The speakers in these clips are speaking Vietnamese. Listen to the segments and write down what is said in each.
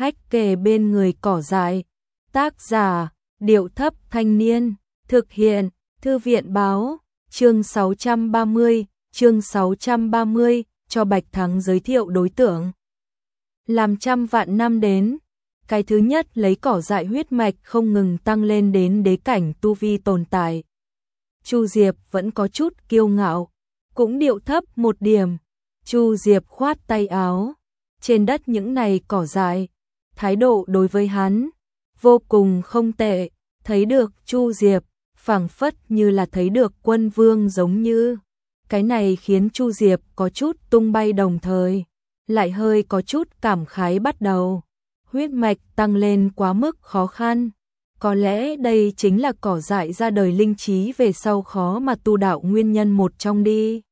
hách kề bên người cỏ dại. Tác giả, Điệu Thấp Thanh Niên, thực hiện, Thư viện báo, chương 630, cho Bạch Thắng giới thiệu đối tượng. Làm trăm vạn năm đến, cái thứ nhất lấy cỏ dại huyết mạch không ngừng tăng lên đến đế cảnh tu vi tồn tại. Chu Diệp vẫn có chút kiêu ngạo, cũng điệu thấp một điểm. Chu Diệp khoát tay áo, trên đất những này cỏ dại, thái độ đối với hắn vô cùng không tệ, thấy được Chu Diệp, phảng phất như là thấy được quân vương giống như. Cái này khiến Chu Diệp có chút tung bay, đồng thời lại hơi có chút cảm khái bắt đầu. Huyết mạch tăng lên quá mức khó khăn, có lẽ đây chính là cỏ dại ra đời linh trí về sau khó mà tu đạo nguyên nhân một trong đi.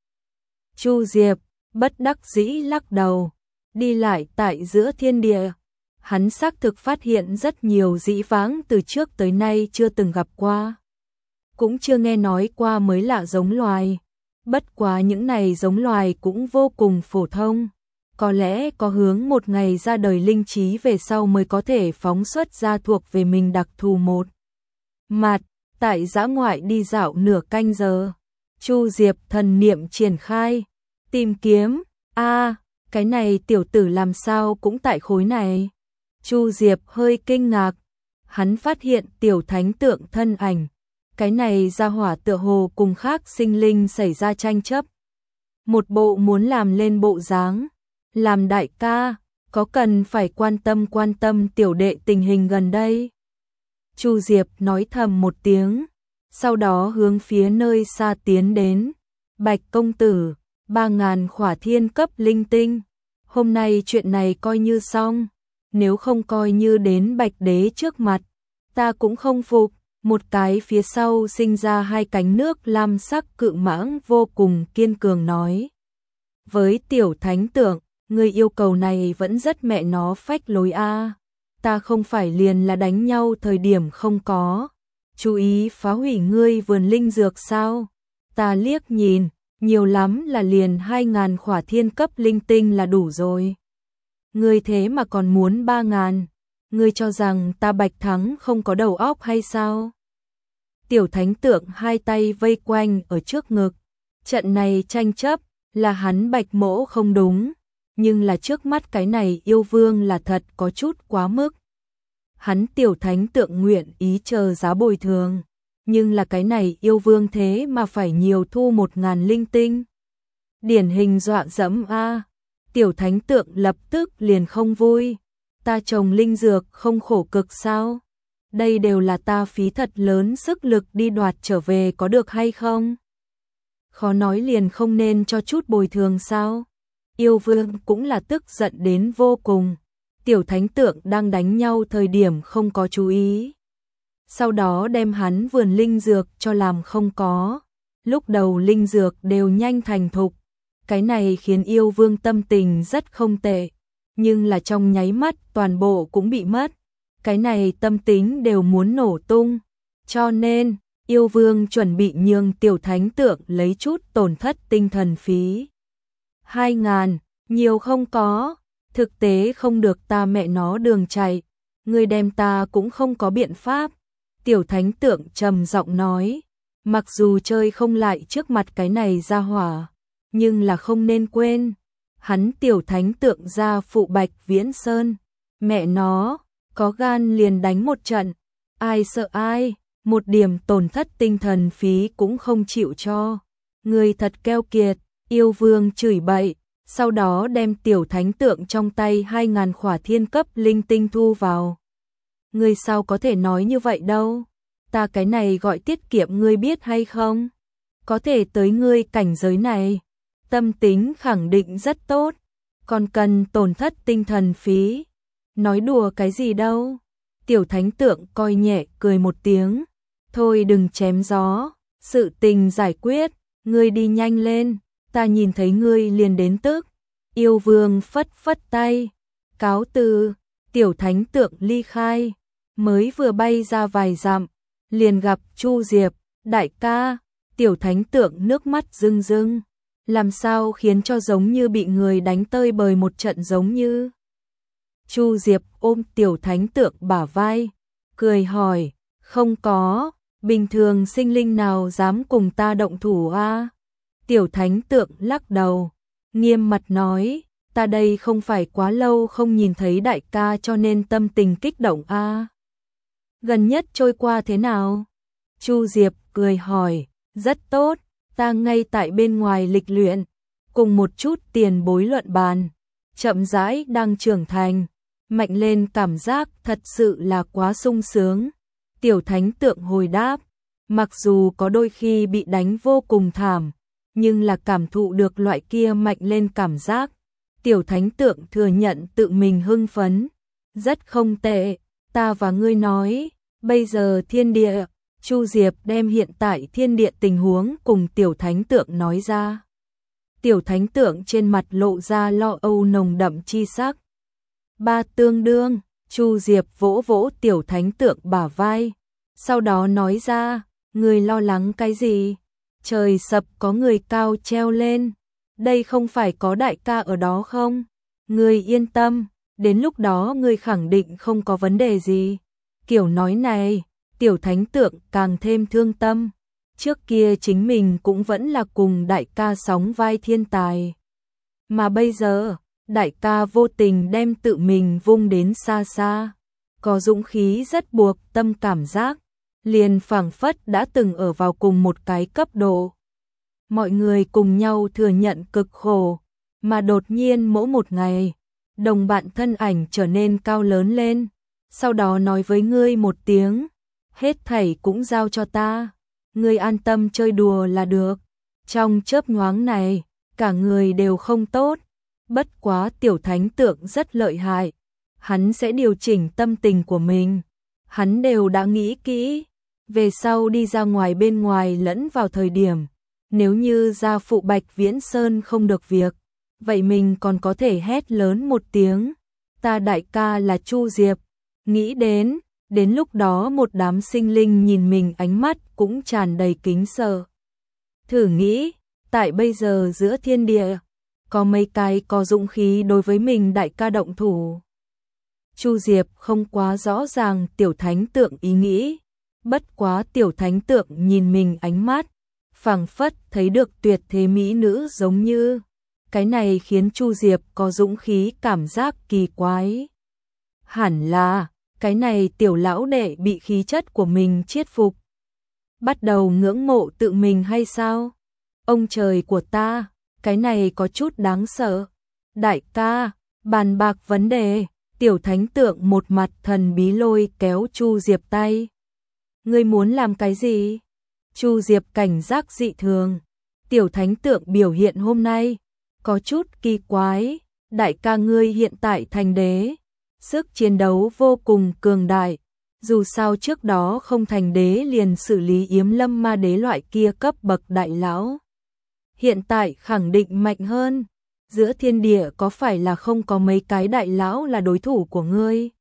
Chu Diệp bất đắc dĩ lắc đầu, đi lại tại giữa thiên địa. Hắn xác thực phát hiện rất nhiều dĩ vãng từ trước tới nay chưa từng gặp qua, cũng chưa nghe nói qua mới lạ giống loài. Bất quá những này giống loài cũng vô cùng phổ thông, có lẽ có hướng một ngày ra đời linh trí về sau mới có thể phóng xuất ra thuộc về mình đặc thù một mặt. Tại dã ngoại đi dạo nửa canh giờ, Chu Diệp thần niệm triển khai, tìm kiếm. Cái này tiểu tử làm sao cũng tại khối này. Chu Diệp hơi kinh ngạc, hắn phát hiện tiểu thánh tượng thân ảnh. Cái này ra hỏa tựa hồ cùng khác sinh linh xảy ra tranh chấp. Một bộ muốn làm lên bộ dáng. Làm đại ca, có cần phải quan tâm tiểu đệ tình hình gần đây. Chu Diệp nói thầm một tiếng, sau đó hướng phía nơi xa tiến đến. Bạch công tử, 3000 khỏa thiên cấp linh tinh. Hôm nay chuyện này coi như xong, nếu không coi như đến Bạch đế trước mặt, ta cũng không phục. Một cái phía sau sinh ra hai cánh nước lam sắc cự mãng vô cùng kiên cường nói với tiểu thánh tượng, người yêu cầu này vẫn rất mẹ nó phách lối a. Ta không phải liền là đánh nhau thời điểm không có chú ý phá hủy ngươi vườn linh dược sao? Ta liếc nhìn, nhiều lắm là liền 2000 khỏa thiên cấp linh tinh là đủ rồi. Ngươi thế mà còn muốn 3000, ngươi cho rằng ta Bạch Thắng không có đầu óc hay sao? Tiểu thánh tượng hai tay vây quanh ở trước ngực. Trận này tranh chấp là hắn Bạch mỗ không đúng, nhưng là trước mắt cái này yêu vương là thật có chút quá mức. Hắn tiểu thánh tượng nguyện ý chờ giá bồi thường, nhưng là cái này yêu vương thế mà phải nhiều thu 1000 linh tinh. Điển hình dọa dẫm a. Tiểu thánh tượng lập tức liền không vui. Ta trồng linh dược không khổ cực sao? Đây đều là ta phí thật lớn sức lực đi đoạt trở về, có được hay không? Khó nói liền không nên cho chút bồi thường sao? Yêu vương cũng là tức giận đến vô cùng. Tiểu thánh tượng đang đánh nhau thời điểm không có chú ý, sau đó đem hắn vườn linh dược cho làm không có. Lúc đầu linh dược đều nhanh thành thục, cái này khiến yêu vương tâm tình rất không tệ, nhưng là trong nháy mắt toàn bộ cũng bị mất. Cái này tâm tính đều muốn nổ tung, cho nên yêu vương chuẩn bị nhường tiểu thánh tượng lấy chút tổn thất tinh thần phí. 2000, nhiều không có, thực tế không được ta mẹ nó đường chạy, người đem ta cũng không có biện pháp. Tiểu thánh tượng trầm giọng nói, mặc dù chơi không lại trước mặt cái này ra hỏa, nhưng là không nên quên, hắn tiểu thánh tượng gia phụ Bạch Viễn Sơn, mẹ nó, có gan liền đánh một trận, ai sợ ai, một điểm tổn thất tinh thần phí cũng không chịu cho. Người thật keo kiệt, yêu vương chửi bậy, sau đó đem tiểu thánh tượng trong tay 2000 khỏa thiên cấp linh tinh thu vào. Ngươi sao có thể nói như vậy đâu, ta cái này gọi tiết kiệm ngươi biết hay không? Có thể tới ngươi cảnh giới này, tâm tính khẳng định rất tốt, còn cần tổn thất tinh thần phí. Nói đùa cái gì đâu. Tiểu thánh tượng coi nhẹ cười một tiếng, thôi đừng chém gió, sự tình giải quyết, ngươi đi nhanh lên, ta nhìn thấy ngươi liền đến tức. Yêu vương phất phất tay, cáo từ. Tiểu thánh tượng ly khai, mới vừa bay ra vài dặm, liền gặp Chu Diệp. Đại ca, tiểu thánh tượng nước mắt rưng rưng, làm sao khiến cho giống như bị người đánh tơi bời một trận giống như. Chu Diệp ôm tiểu thánh tượng bả vai, cười hỏi, không có, bình thường sinh linh nào dám cùng ta động thủ a? Tiểu thánh tượng lắc đầu, nghiêm mặt nói, ta đây không phải quá lâu không nhìn thấy đại ca cho nên tâm tình kích động a. Gần nhất trôi qua thế nào? Chu Diệp cười hỏi, rất tốt, ta ngay tại bên ngoài lịch luyện, cùng một chút tiền bối luận bàn, chậm rãi đang trưởng thành, mạnh lên cảm giác thật sự là quá sung sướng. Tiểu thánh tượng hồi đáp, mặc dù có đôi khi bị đánh vô cùng thảm, nhưng là cảm thụ được loại kia mạnh lên cảm giác. Tiểu thánh tượng thừa nhận tự mình hưng phấn, rất không tệ, ta và ngươi nói, bây giờ thiên địa, Chu Diệp đem hiện tại thiên địa tình huống cùng tiểu thánh tượng nói ra. Tiểu thánh tượng trên mặt lộ ra lo âu nồng đậm chi sắc. Ba tương đương, Chu Diệp vỗ vỗ tiểu thánh tượng bả vai, sau đó nói ra, người lo lắng cái gì? Trời sập có người cao treo lên, đây không phải có đại ca ở đó không? Người yên tâm, đến lúc đó người khẳng định không có vấn đề gì. Kiểu nói này, tiểu thánh tượng càng thêm thương tâm. Trước kia chính mình cũng vẫn là cùng đại ca sóng vai thiên tài. Mà bây giờ, đại ca vô tình đem tự mình vung đến xa xa. Có dũng khí rất buộc tâm cảm giác, liền phảng phất đã từng ở vào cùng một cái cấp độ. Mọi người cùng nhau thừa nhận cực khổ, mà đột nhiên mỗi một ngày, đồng bạn thân ảnh trở nên cao lớn lên, sau đó nói với ngươi một tiếng, hết thảy cũng giao cho ta, ngươi an tâm chơi đùa là được. Trong chớp nhoáng này, cả người đều không tốt, bất quá tiểu thánh tượng rất lợi hại, hắn sẽ điều chỉnh tâm tình của mình, hắn đều đã nghĩ kỹ, về sau đi ra ngoài bên ngoài lẫn vào thời điểm, nếu như gia phụ Bạch Viễn Sơn không được việc, vậy mình còn có thể hét lớn một tiếng, ta đại ca là Chu Diệp, nghĩ đến lúc đó một đám sinh linh nhìn mình ánh mắt cũng tràn đầy kính sợ. Thử nghĩ, tại bây giờ giữa thiên địa, có mấy cái có dũng khí đối với mình đại ca động thủ. Chu Diệp không quá rõ ràng tiểu thánh tượng ý nghĩ, bất quá tiểu thánh tượng nhìn mình ánh mắt, phảng phất thấy được tuyệt thế mỹ nữ giống như. Cái này khiến Chu Diệp có dũng khí cảm giác kỳ quái. Hẳn là, cái này tiểu lão đệ bị khí chất của mình chiết phục. Bắt đầu ngưỡng mộ tự mình hay sao? Ông trời của ta, cái này có chút đáng sợ. Đại ca, bàn bạc vấn đề, tiểu thánh tượng một mặt thần bí lôi kéo Chu Diệp tay. Ngươi muốn làm cái gì? Chu Diệp cảnh giác dị thường. Tiểu thánh tượng biểu hiện hôm nay có chút kỳ quái, đại ca ngươi hiện tại thành đế, sức chiến đấu vô cùng cường đại, dù sao trước đó không thành đế liền xử lý Yếm Lâm Ma đế loại kia cấp bậc đại lão. Hiện tại khẳng định mạnh hơn, giữa thiên địa có phải là không có mấy cái đại lão là đối thủ của ngươi?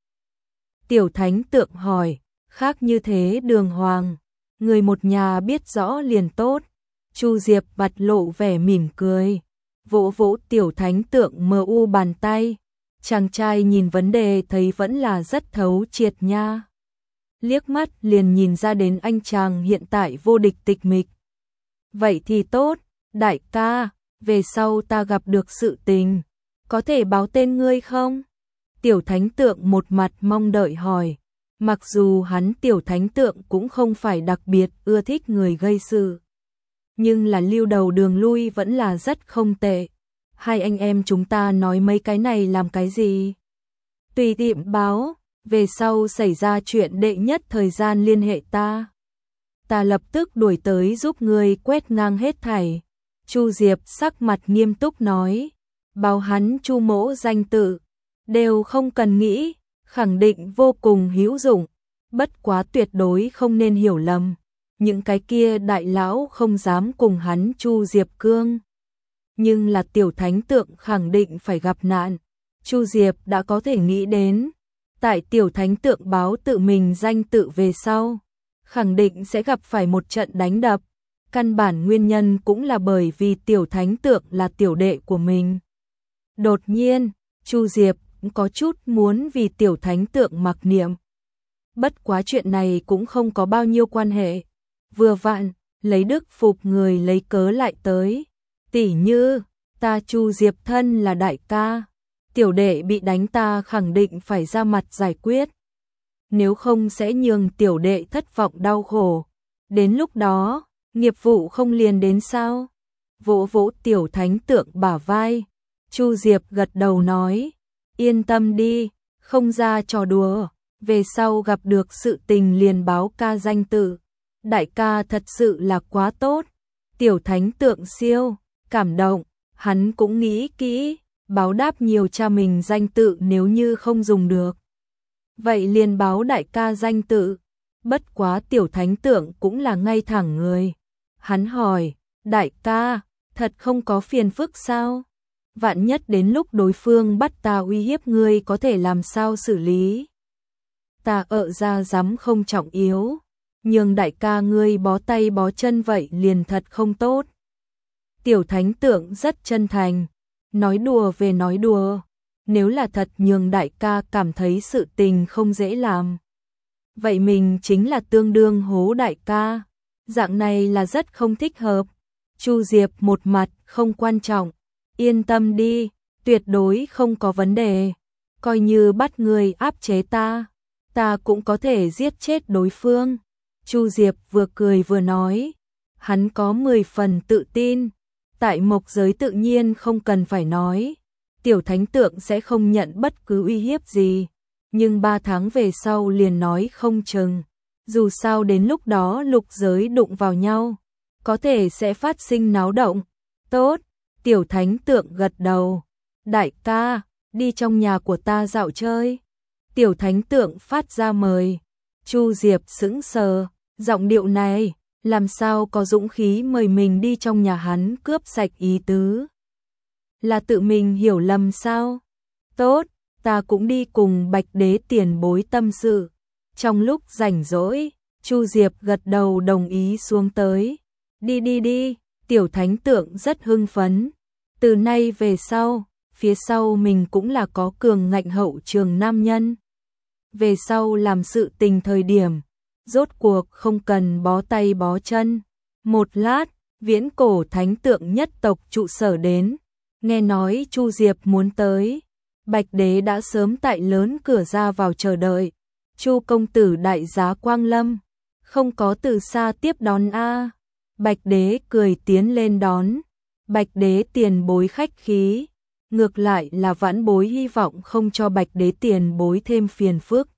Tiểu thánh tượng hỏi, khác như thế đường hoàng, người một nhà biết rõ liền tốt. Chu Diệp bật lộ vẻ mỉm cười, vỗ vỗ tiểu thánh tượng mờ u bàn tay. Chàng trai nhìn vấn đề thấy vẫn là rất thấu triệt nha. Liếc mắt liền nhìn ra đến anh chàng hiện tại vô địch tịch mịch. Vậy thì tốt, đại ca, về sau ta gặp được sự tình, có thể báo tên ngươi không? Tiểu thánh tượng một mặt mong đợi hỏi. Mặc dù hắn tiểu thánh tượng cũng không phải đặc biệt ưa thích người gây sự, nhưng là lưu đầu đường lui vẫn là rất không tệ. Hai anh em chúng ta nói mấy cái này làm cái gì? Tùy tiện báo, về sau xảy ra chuyện đệ nhất thời gian liên hệ ta. Ta lập tức đuổi tới giúp ngươi quét ngang hết thảy. Chu Diệp sắc mặt nghiêm túc nói, báo hắn Chu mỗ danh tự, đều không cần nghĩ, khẳng định vô cùng hữu dụng, bất quá tuyệt đối không nên hiểu lầm. Những cái kia đại lão không dám cùng hắn Chu Diệp cương. Nhưng là tiểu thánh tượng khẳng định phải gặp nạn. Chu Diệp đã có thể nghĩ đến, tại tiểu thánh tượng báo tự mình danh tự về sau, khẳng định sẽ gặp phải một trận đánh đập. Căn bản nguyên nhân cũng là bởi vì tiểu thánh tượng là tiểu đệ của mình. Đột nhiên, Chu Diệp có chút muốn vì tiểu thánh tượng mặc niệm. Bất quá chuyện này cũng không có bao nhiêu quan hệ. Vừa vặn, lấy đức phục người lấy cớ lại tới. Tỉ như, ta Chu Diệp thân là đại ca. Tiểu đệ bị đánh ta khẳng định phải ra mặt giải quyết. Nếu không sẽ nhường tiểu đệ thất vọng đau khổ. Đến lúc đó, nghiệp vụ không liền đến sao? Vỗ vỗ tiểu thánh tượng bả vai. Chu Diệp gật đầu nói, yên tâm đi, không ra trò đùa. Về sau gặp được sự tình liền báo ca danh tự. Đại ca thật sự là quá tốt. Tiểu thánh tượng siêu cảm động, hắn cũng nghĩ kỹ, báo đáp nhiều cha mình danh tự nếu như không dùng được. Vậy liền báo đại ca danh tự. Bất quá tiểu thánh tượng cũng là ngay thẳng người. Hắn hỏi, đại ca, thật không có phiền phức sao? Vạn nhất đến lúc đối phương bắt ta uy hiếp ngươi có thể làm sao xử lý? Ta ra dám không trọng yếu, nhưng đại ca ngươi bó tay bó chân vậy liền thật không tốt. Tiểu thánh tượng rất chân thành, nói đùa về nói đùa, nếu là thật nhường đại ca cảm thấy sự tình không dễ làm. Vậy mình chính là tương đương hố đại ca, dạng này là rất không thích hợp. Chu Diệp một mặt không quan trọng, yên tâm đi, tuyệt đối không có vấn đề, coi như bắt người áp chế ta cũng có thể giết chết đối phương. Chu Diệp vừa cười vừa nói, hắn có 10 phần tự tin, tại mộc giới tự nhiên không cần phải nói, tiểu thánh tượng sẽ không nhận bất cứ uy hiếp gì, nhưng 3 tháng về sau liền nói không chừng, dù sao đến lúc đó lục giới đụng vào nhau, có thể sẽ phát sinh náo động. Tốt, tiểu thánh tượng gật đầu, đại ca, đi trong nhà của ta dạo chơi. Tiểu thánh tượng phát ra mời. Chu Diệp sững sờ, giọng điệu này, làm sao có dũng khí mời mình đi trong nhà hắn cướp sạch ý tứ? Là tự mình hiểu lầm sao? Tốt, ta cũng đi cùng Bạch Đế tiền bối tâm sự. Trong lúc rảnh rỗi, Chu Diệp gật đầu đồng ý xuống tới. Đi đi đi, tiểu thánh tượng rất hưng phấn. Từ nay về sau, phía sau mình cũng là có cường ngạnh hậu trường nam nhân. Về sau làm sự tình thời điểm, rốt cuộc không cần bó tay bó chân. Một lát, viễn cổ thánh tượng nhất tộc trụ sở đến, nghe nói Chu Diệp muốn tới. Bạch Đế đã sớm tại lớn cửa ra vào chờ đợi. Chu công tử đại giá quang lâm, không có từ xa tiếp đón a. Bạch Đế cười tiến lên đón. Bạch Đế tiền bối khách khí. Ngược lại là vãn bối hy vọng không cho Bạch Đế tiền bối thêm phiền phức.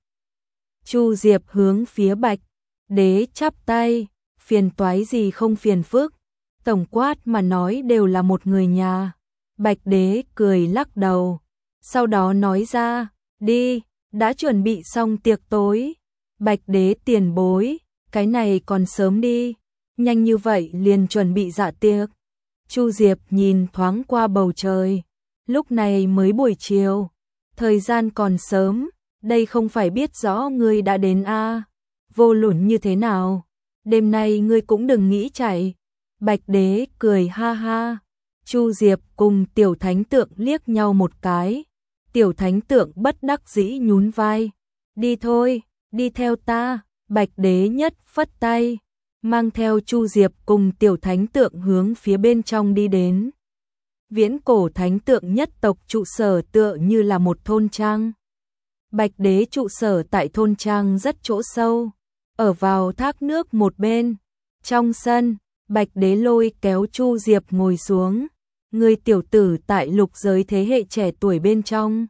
Chu Diệp hướng phía Bạch Đế chắp tay, phiền toái gì không phiền phức, tổng quát mà nói đều là một người nhà. Bạch Đế cười lắc đầu, sau đó nói ra, đi, đã chuẩn bị xong tiệc tối. Bạch Đế tiền bối, cái này còn sớm đi, nhanh như vậy liền chuẩn bị dạ tiệc. Chu Diệp nhìn thoáng qua bầu trời, lúc này mới buổi chiều, thời gian còn sớm, đây không phải biết rõ ngươi đã đến a. Vô luận như thế nào, đêm nay ngươi cũng đừng nghĩ chạy. Bạch Đế cười ha ha. Chu Diệp cùng tiểu thánh tượng liếc nhau một cái. Tiểu thánh tượng bất đắc dĩ nhún vai. Đi thôi, đi theo ta. Bạch Đế nhất phất tay, mang theo Chu Diệp cùng tiểu thánh tượng hướng phía bên trong đi đến. Viễn cổ thánh tượng nhất tộc trụ sở tựa như là một thôn trang. Bạch Đế trụ sở tại thôn trang rất chỗ sâu, ở vào thác nước một bên. Trong sân, Bạch Đế lôi kéo Chu Diệp ngồi xuống. Người tiểu tử tại lục giới thế hệ trẻ tuổi bên trong,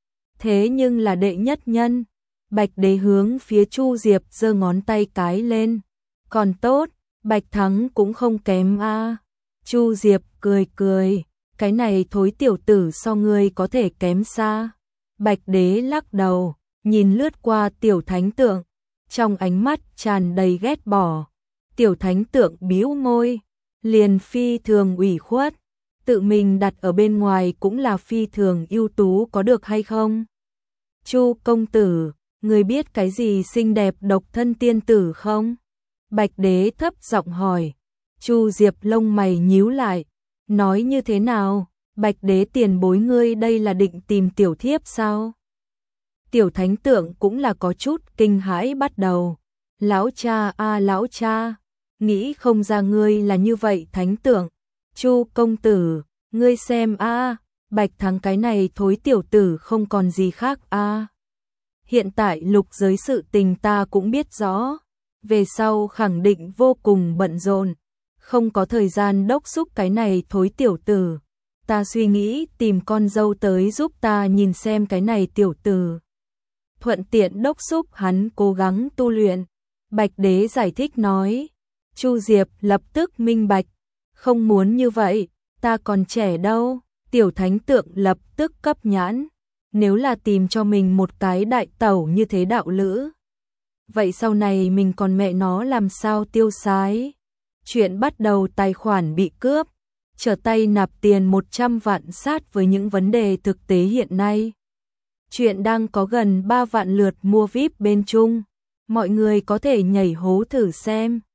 thế nhưng là đệ nhất nhân. Bạch Đế hướng phía Chu Diệp giơ ngón tay cái lên. Còn tốt, Bạch Thắng cũng không kém a. Chu Diệp cười cười, cái này thối tiểu tử so ngươi có thể kém xa. Bạch Đế lắc đầu, nhìn lướt qua tiểu thánh tượng, trong ánh mắt tràn đầy ghét bỏ. Tiểu thánh tượng bĩu môi, liền phi thường ủy khuất, tự mình đặt ở bên ngoài cũng là phi thường ưu tú có được hay không? Chu công tử, người biết cái gì xinh đẹp độc thân tiên tử không? Bạch Đế thấp giọng hỏi. Chu Diệp lông mày nhíu lại, nói như thế nào? Bạch đế tiền bối ngươi đây là định tìm tiểu thiếp sao? Tiểu thánh tượng cũng là có chút kinh hãi bắt đầu. Lão cha a lão cha, nghĩ không ra ngươi là như vậy thánh tượng. Chu công tử, ngươi xem a, Bạch Thắng cái này thối tiểu tử không còn gì khác a. Hiện tại lục giới sự tình ta cũng biết rõ, về sau khẳng định vô cùng bận rộn, không có thời gian đốc xúc cái này thối tiểu tử. Ta suy nghĩ tìm con dâu tới giúp ta nhìn xem cái này tiểu tử. Thuận tiện đốc xúc hắn cố gắng tu luyện. Bạch đế giải thích nói. Chu Diệp lập tức minh bạch. Không muốn như vậy, ta còn trẻ đâu. Tiểu thánh tượng lập tức cấp nhãn. Nếu là tìm cho mình một cái đại tẩu như thế đạo lữ, vậy sau này mình còn mẹ nó làm sao tiêu xái. Chuyện bắt đầu tài khoản bị cướp, trở tay nạp tiền 100 vạn sát với những vấn đề thực tế hiện nay. Chuyện đang có gần 3 vạn lượt mua VIP bên Trung, mọi người có thể nhảy hố thử xem.